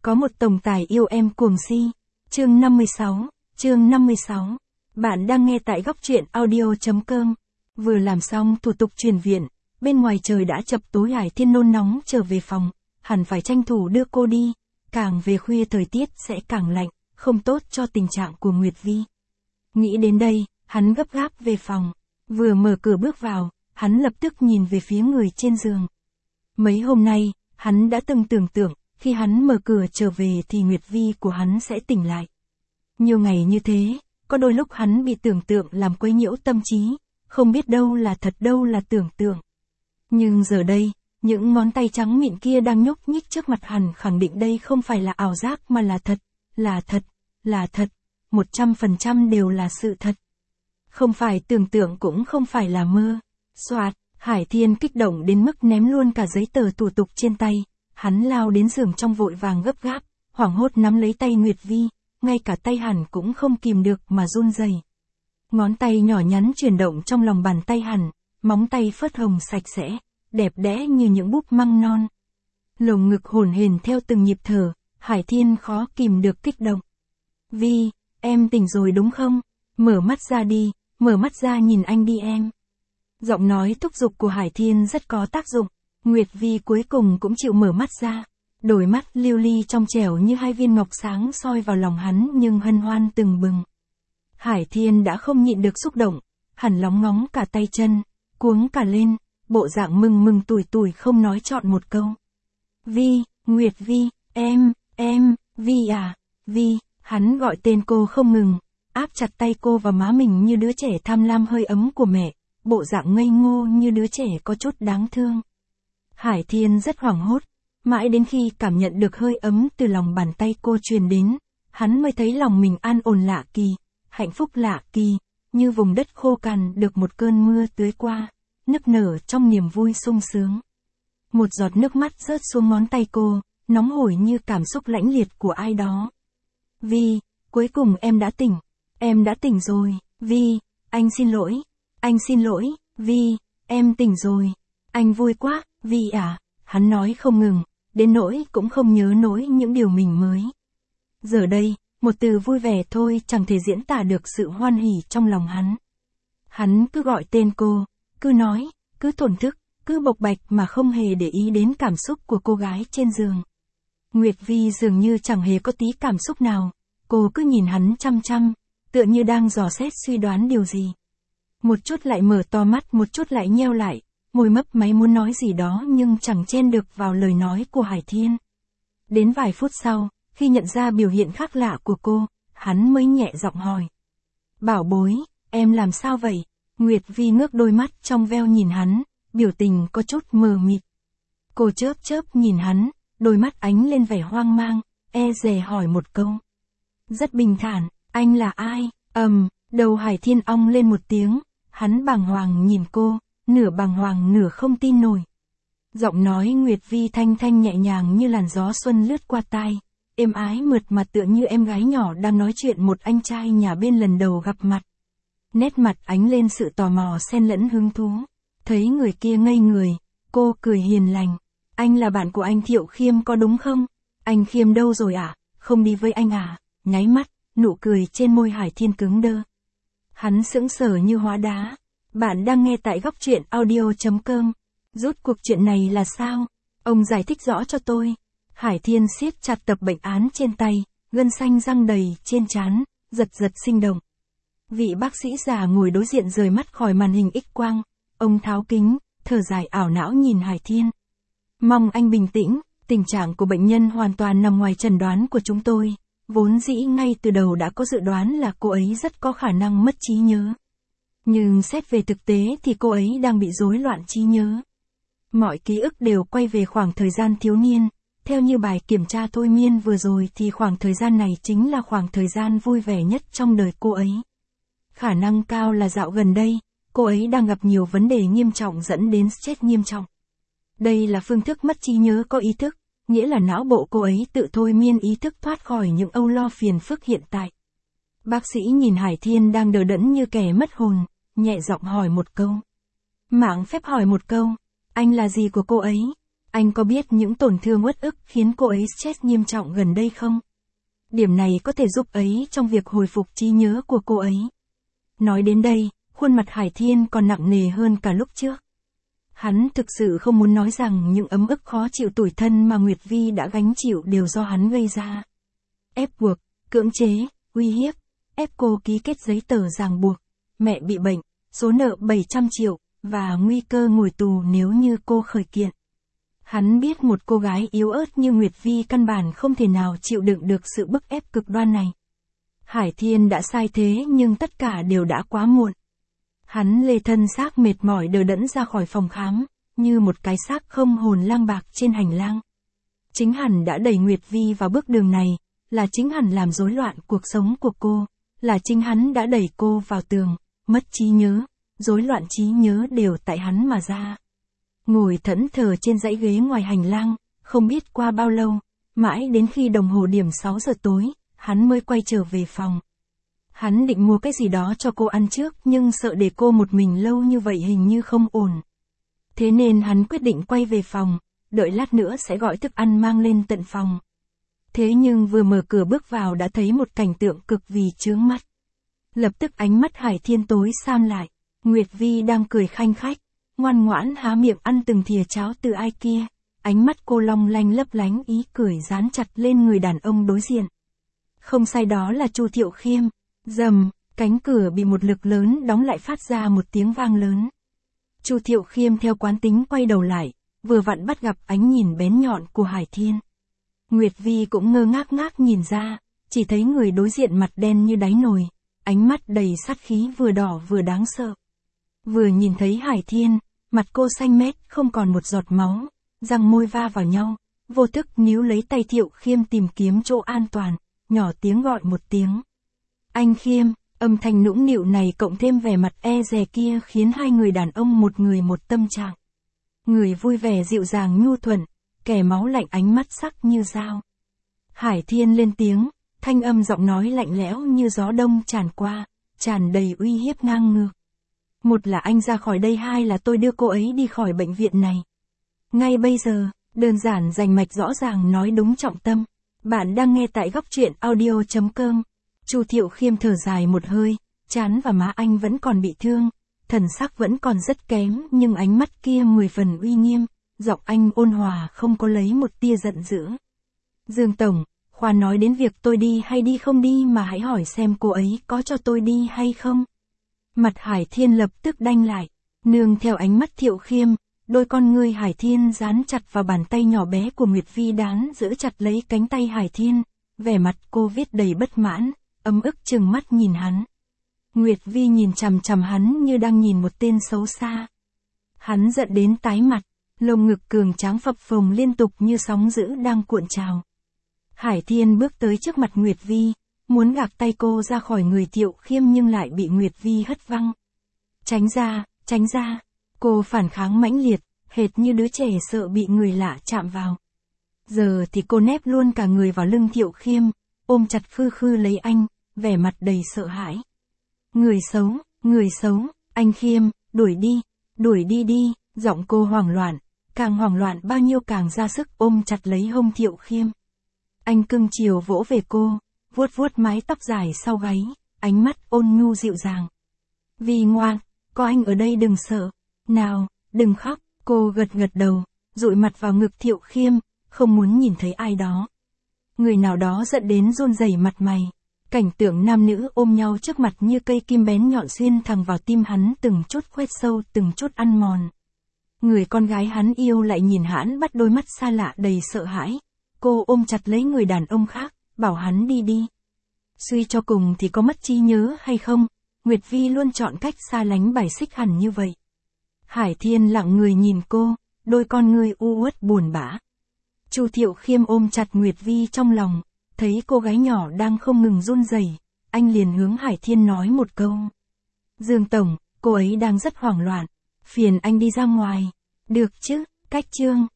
Có một tổng tài yêu em cuồng si. Chương 56. Bạn đang nghe tại góc truyện audio.com. Vừa làm xong thủ tục chuyển viện, bên ngoài trời đã chập tối. Hải Thiên nôn nóng trở về phòng, hẳn phải tranh thủ đưa cô đi. Càng về khuya thời tiết sẽ càng lạnh, không tốt cho tình trạng của Nguyệt Vi. Nghĩ đến đây, hắn gấp gáp về phòng. Vừa mở cửa bước vào, hắn lập tức nhìn về phía người trên giường. Mấy hôm nay, hắn đã từng tưởng tượng, khi hắn mở cửa trở về thì Nguyệt Vi của hắn sẽ tỉnh lại. Nhiều ngày như thế, có đôi lúc hắn bị tưởng tượng làm quấy nhiễu tâm trí, không biết đâu là thật đâu là tưởng tượng. Nhưng giờ đây, những ngón tay trắng mịn kia đang nhúc nhích trước mặt hắn khẳng định đây không phải là ảo giác mà là thật, là thật, 100% đều là sự thật. Không phải tưởng tượng cũng không phải là mơ. Soạt, Hải Thiên kích động đến mức ném luôn cả giấy tờ thủ tục trên tay. Hắn lao đến giường trong vội vàng gấp gáp, hoảng hốt nắm lấy tay Nguyệt Vi, ngay cả tay hắn cũng không kìm được mà run rẩy. Ngón tay nhỏ nhắn chuyển động trong lòng bàn tay hắn, móng tay phớt hồng sạch sẽ, đẹp đẽ như những búp măng non. Lồng ngực hổn hển theo từng nhịp thở, Hải Thiên khó kìm được kích động. Vi, em tỉnh rồi đúng không? Mở mắt ra đi, mở mắt ra nhìn anh đi em. Giọng nói thúc giục của Hải Thiên rất có tác dụng. Nguyệt Vi cuối cùng cũng chịu mở mắt ra. Đôi mắt lưu ly trong trẻo như hai viên ngọc sáng soi vào lòng hắn nhưng hân hoan từng bừng. Hải Thiên đã không nhịn được xúc động, hắn lóng ngóng cả tay chân, cuống cả lên, bộ dạng mừng tủi không nói trọn một câu. Vi, Nguyệt Vi, em, Vi à, Vi, hắn gọi tên cô không ngừng, áp chặt tay cô vào má mình như đứa trẻ tham lam hơi ấm của mẹ, bộ dạng ngây ngô như đứa trẻ có chút đáng thương. Hải Thiên rất hoảng hốt, mãi đến khi cảm nhận được hơi ấm từ lòng bàn tay cô truyền đến, hắn mới thấy lòng mình an ổn lạ kỳ, hạnh phúc lạ kỳ, như vùng đất khô cằn được một cơn mưa tưới qua, nức nở trong niềm vui sung sướng. Một giọt nước mắt rớt xuống ngón tay cô, nóng hổi như cảm xúc lãnh liệt của ai đó. Vi, cuối cùng em đã tỉnh rồi, Vi, anh xin lỗi, Vi, em tỉnh rồi, anh vui quá, Vi à, hắn nói không ngừng, đến nỗi cũng không nhớ nổi những điều mình mới. Giờ đây, một từ vui vẻ thôi chẳng thể diễn tả được sự hoan hỉ trong lòng hắn. Hắn cứ gọi tên cô, cứ nói, cứ thổn thức, cứ bộc bạch mà không hề để ý đến cảm xúc của cô gái trên giường. Nguyệt Vi dường như chẳng hề có tí cảm xúc nào, cô cứ nhìn hắn chăm chăm, tựa như đang dò xét suy đoán điều gì. Một chút lại mở to mắt, một chút lại nheo lại, môi mấp máy muốn nói gì đó nhưng chẳng chen được vào lời nói của Hải Thiên. Đến vài phút sau, khi nhận ra biểu hiện khác lạ của cô, hắn mới nhẹ giọng hỏi. Bảo bối, em làm sao vậy? Nguyệt Vi ngước đôi mắt trong veo nhìn hắn, biểu tình có chút mờ mịt. Cô chớp nhìn hắn, đôi mắt ánh lên vẻ hoang mang, e dè hỏi một câu. Rất bình thản, anh là ai? Đầu Hải Thiên ong lên một tiếng, hắn bàng hoàng nhìn cô, nửa bàng hoàng nửa không tin nổi. Giọng nói Nguyệt Vi thanh thanh nhẹ nhàng như làn gió xuân lướt qua tai, êm ái mượt mà tựa như em gái nhỏ đang nói chuyện một anh trai nhà bên lần đầu gặp mặt. Nét mặt ánh lên sự tò mò xen lẫn hứng thú. Thấy người kia ngây người, cô cười hiền lành. Anh là bạn của anh Thiệu Khiêm có đúng không? Anh Khiêm đâu rồi ạ? Không đi với anh à? Nháy mắt, nụ cười trên môi Hải Thiên cứng đơ. Hắn sững sờ như hóa đá. Bạn đang nghe tại góc truyện audio.com. Rốt cuộc chuyện này là sao? Ông giải thích rõ cho tôi. Hải Thiên siết chặt tập bệnh án trên tay, gân xanh răng đầy trên trán, giật sinh động. Vị bác sĩ già ngồi đối diện rời mắt khỏi màn hình X-quang. Ông tháo kính, thở dài ảo não nhìn Hải Thiên. Mong anh bình tĩnh, tình trạng của bệnh nhân hoàn toàn nằm ngoài chẩn đoán của chúng tôi. Vốn dĩ ngay từ đầu đã có dự đoán là cô ấy rất có khả năng mất trí nhớ. Nhưng xét về thực tế thì cô ấy đang bị rối loạn trí nhớ. Mọi ký ức đều quay về khoảng thời gian thiếu niên. Theo như bài kiểm tra thôi miên vừa rồi thì khoảng thời gian này chính là khoảng thời gian vui vẻ nhất trong đời cô ấy. Khả năng cao là dạo gần đây, cô ấy đang gặp nhiều vấn đề nghiêm trọng dẫn đến stress nghiêm trọng. Đây là phương thức mất trí nhớ có ý thức, nghĩa là não bộ cô ấy tự thôi miên ý thức thoát khỏi những âu lo phiền phức hiện tại. Bác sĩ nhìn Hải Thiên đang đờ đẫn như kẻ mất hồn, nhẹ giọng hỏi một câu. Mạng phép hỏi một câu, anh là gì của cô ấy? Anh có biết những tổn thương uất ức khiến cô ấy stress nghiêm trọng gần đây không? Điểm này có thể giúp ấy trong việc hồi phục trí nhớ của cô ấy. Nói đến đây, khuôn mặt Hải Thiên còn nặng nề hơn cả lúc trước. Hắn thực sự không muốn nói rằng những ấm ức khó chịu tủi thân mà Nguyệt Vi đã gánh chịu đều do hắn gây ra. Ép buộc, cưỡng chế, uy hiếp, ép cô ký kết giấy tờ ràng buộc, mẹ bị bệnh, số nợ 700 triệu, và nguy cơ ngồi tù nếu như cô khởi kiện. Hắn biết một cô gái yếu ớt như Nguyệt Vi căn bản không thể nào chịu đựng được sự bức ép cực đoan này. Hải Thiên đã sai thế nhưng tất cả đều đã quá muộn. Hắn lê thân xác mệt mỏi đờ đẫn ra khỏi phòng khám, như một cái xác không hồn lang bạc trên hành lang. Chính hắn đã đẩy Nguyệt Vi vào bước đường này, là chính hắn làm rối loạn cuộc sống của cô, là chính hắn đã đẩy cô vào tường, mất trí nhớ, rối loạn trí nhớ đều tại hắn mà ra. Ngồi thẫn thờ trên dãy ghế ngoài hành lang, không biết qua bao lâu, mãi đến khi đồng hồ điểm 6 giờ tối, hắn mới quay trở về phòng. Hắn định mua cái gì đó cho cô ăn trước nhưng sợ để cô một mình lâu như vậy hình như không ổn. Thế nên hắn quyết định quay về phòng, đợi lát nữa sẽ gọi thức ăn mang lên tận phòng. Thế nhưng vừa mở cửa bước vào đã thấy một cảnh tượng cực vì chướng mắt. Lập tức ánh mắt Hải Thiên tối sam lại, Nguyệt Vi đang cười khanh khách, ngoan ngoãn há miệng ăn từng thìa cháo từ ai kia, ánh mắt cô long lanh lấp lánh ý cười dán chặt lên người đàn ông đối diện. Không sai, đó là Chu Thiệu Khiêm. Rầm, cánh cửa bị một lực lớn đóng lại phát ra một tiếng vang lớn. Chu Thiệu Khiêm theo quán tính quay đầu lại, vừa vặn bắt gặp ánh nhìn bén nhọn của Hải Thiên. Nguyệt Vi cũng ngơ ngác nhìn ra, chỉ thấy người đối diện mặt đen như đáy nồi, ánh mắt đầy sát khí vừa đỏ vừa đáng sợ. Vừa nhìn thấy Hải Thiên, mặt cô xanh mét không còn một giọt máu, răng môi va vào nhau, vô thức níu lấy tay Thiệu Khiêm tìm kiếm chỗ an toàn, nhỏ tiếng gọi một tiếng. Anh Khiêm, âm thanh nũng nịu này cộng thêm vẻ mặt e dè kia khiến hai người đàn ông một người một tâm trạng. Người vui vẻ dịu dàng nhu thuận, kẻ máu lạnh ánh mắt sắc như dao. Hải Thiên lên tiếng, thanh âm giọng nói lạnh lẽo như gió đông tràn qua, tràn đầy uy hiếp ngang ngược. Một là anh ra khỏi đây, hai là tôi đưa cô ấy đi khỏi bệnh viện này. Ngay bây giờ, đơn giản rành mạch rõ ràng nói đúng trọng tâm. Bạn đang nghe tại góc truyện audio.com. Chu Thiệu Khiêm thở dài một hơi, trán và má anh vẫn còn bị thương, thần sắc vẫn còn rất kém nhưng ánh mắt kia 10 phần uy nghiêm, giọng anh ôn hòa không có lấy một tia giận dữ. Dương Tổng, khoa nói đến việc tôi đi hay đi không đi mà hãy hỏi xem cô ấy có cho tôi đi hay không. Mặt Hải Thiên lập tức đanh lại, nương theo ánh mắt Thiệu Khiêm, đôi con ngươi Hải Thiên dán chặt vào bàn tay nhỏ bé của Nguyệt Vi đán giữ chặt lấy cánh tay Hải Thiên, vẻ mặt cô viết đầy bất mãn, ấm ức trừng mắt nhìn hắn. Nguyệt Vi nhìn chằm chằm hắn như đang nhìn một tên xấu xa. Hắn giận đến tái mặt, lồng ngực cường tráng phập phồng liên tục như sóng dữ đang cuộn trào. Hải Thiên bước tới trước mặt Nguyệt Vi, muốn gạt tay cô ra khỏi người Thiệu Khiêm nhưng lại bị Nguyệt Vi hất văng. Tránh ra, cô phản kháng mãnh liệt, hệt như đứa trẻ sợ bị người lạ chạm vào. Giờ thì cô nép luôn cả người vào lưng Thiệu Khiêm, ôm chặt khư khư lấy anh, vẻ mặt đầy sợ hãi. Người xấu, anh Khiêm, đuổi đi đi, giọng cô hoảng loạn, càng hoảng loạn bao nhiêu càng ra sức ôm chặt lấy hông Thiệu Khiêm. Anh cưng chiều vỗ về cô, vuốt mái tóc dài sau gáy, ánh mắt ôn nhu dịu dàng. Vi ngoan, có anh ở đây đừng sợ, nào, đừng khóc, cô gật đầu, dụi mặt vào ngực Thiệu Khiêm, không muốn nhìn thấy ai đó. Người nào đó giận đến run rẩy mặt mày. Cảnh tượng nam nữ ôm nhau trước mặt như cây kim bén nhọn xuyên thẳng vào tim hắn từng chút khoét sâu từng chút ăn mòn. Người con gái hắn yêu lại nhìn hắn bắt đôi mắt xa lạ đầy sợ hãi. Cô ôm chặt lấy người đàn ông khác, bảo hắn đi. Suy cho cùng thì có mất trí nhớ hay không, Nguyệt Vi luôn chọn cách xa lánh bài xích hẳn như vậy. Hải Thiên lặng người nhìn cô, đôi con ngươi u uất buồn bã. Chu Thiệu Khiêm ôm chặt Nguyệt Vi trong lòng, thấy cô gái nhỏ đang không ngừng run rẩy, anh liền hướng Hải Thiên nói một câu. Dương Tổng, cô ấy đang rất hoảng loạn, phiền anh đi ra ngoài. Được chứ, cách chương.